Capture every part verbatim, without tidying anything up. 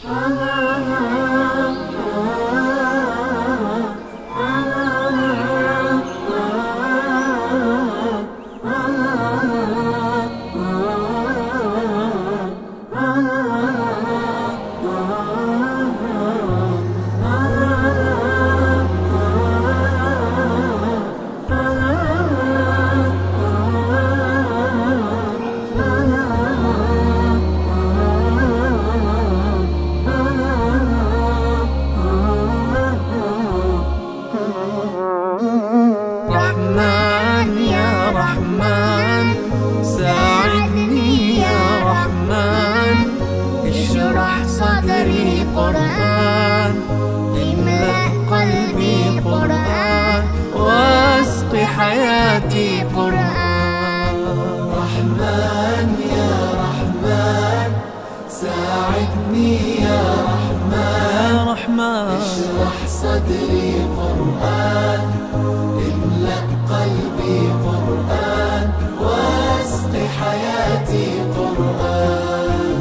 رحمن يا رحمن ساعدني يا رحمن، اشرح صدري قرآن، املأ قلبي قرآن، واسق حياتي قرآن. رحمن يا رحمن ساعدني يا رحمن، يا رحمن اشرح صدري قرآن، املأ قلبي قرآن، واسق حياتي قرآن.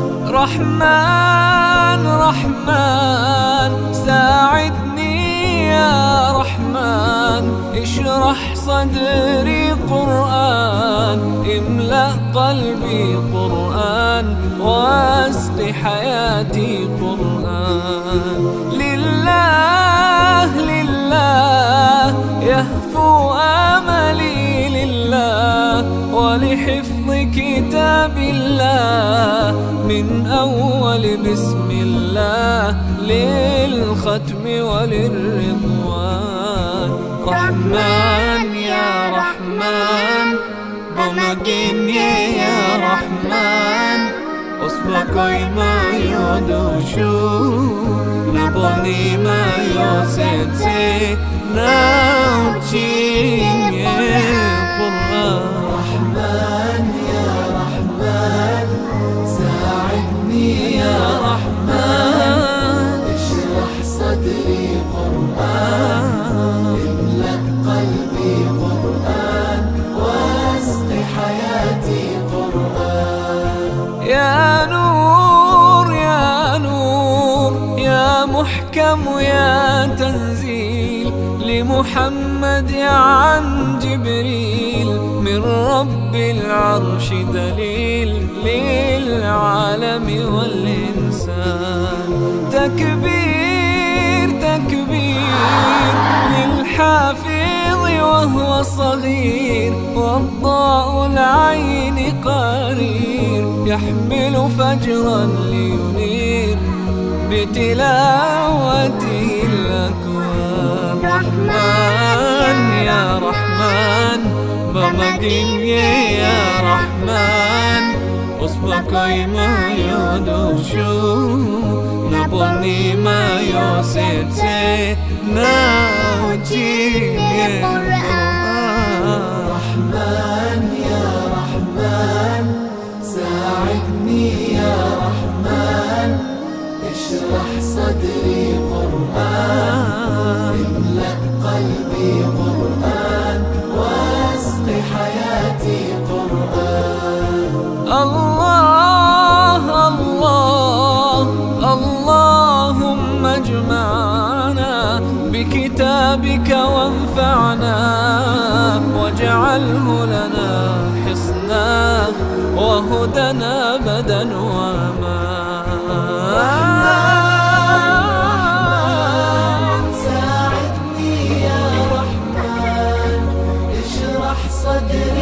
رحمن رحمن ساعدني يا رحمن، اشرح صدري قرآن، املأ قلبي قرآن، واسق حياتي قرآن. لله لله يهفو آملي لله، ولحفظ كتاب الله من أول بسم الله للختم وللرضوان. رحمن يا رحمن بمجيني يا رحمن، أصبحي ما يدوشو نبني ما يوسيتي ناوتين يا قرآن. رحمن يا رحمن ساعدني يا رحمن، اشرح صدري قرآن، املأ قلبي قرآن، واسق حياتي قرآن. يا نور يا نور يا محكم يا تنزيل لمحمد عن جبريل، من رب العرش دليل للعالم والإنسان. تكبير تكبير للحافظ وهو صغير، والضاء العين قرير، يحمل فجرا لينير بتلاوته الأكوان. رحمن يا رحمن بمجيني يا رحمن، أصبحي ما يدوشو نبني ما يوسيتي ناوتي قرآن. رحمن يا رحمن ساعدني يا رحمن، اشرح صدري قرآن، املأ قلبي قرآن، واسق حياتي قرآن. الله الله اللهم اجمعنا بكتابك وانفعنا، واجعله لنا حصنا وهدنا أبدا وأمان. ساعدني يا رحمن اشرح صدري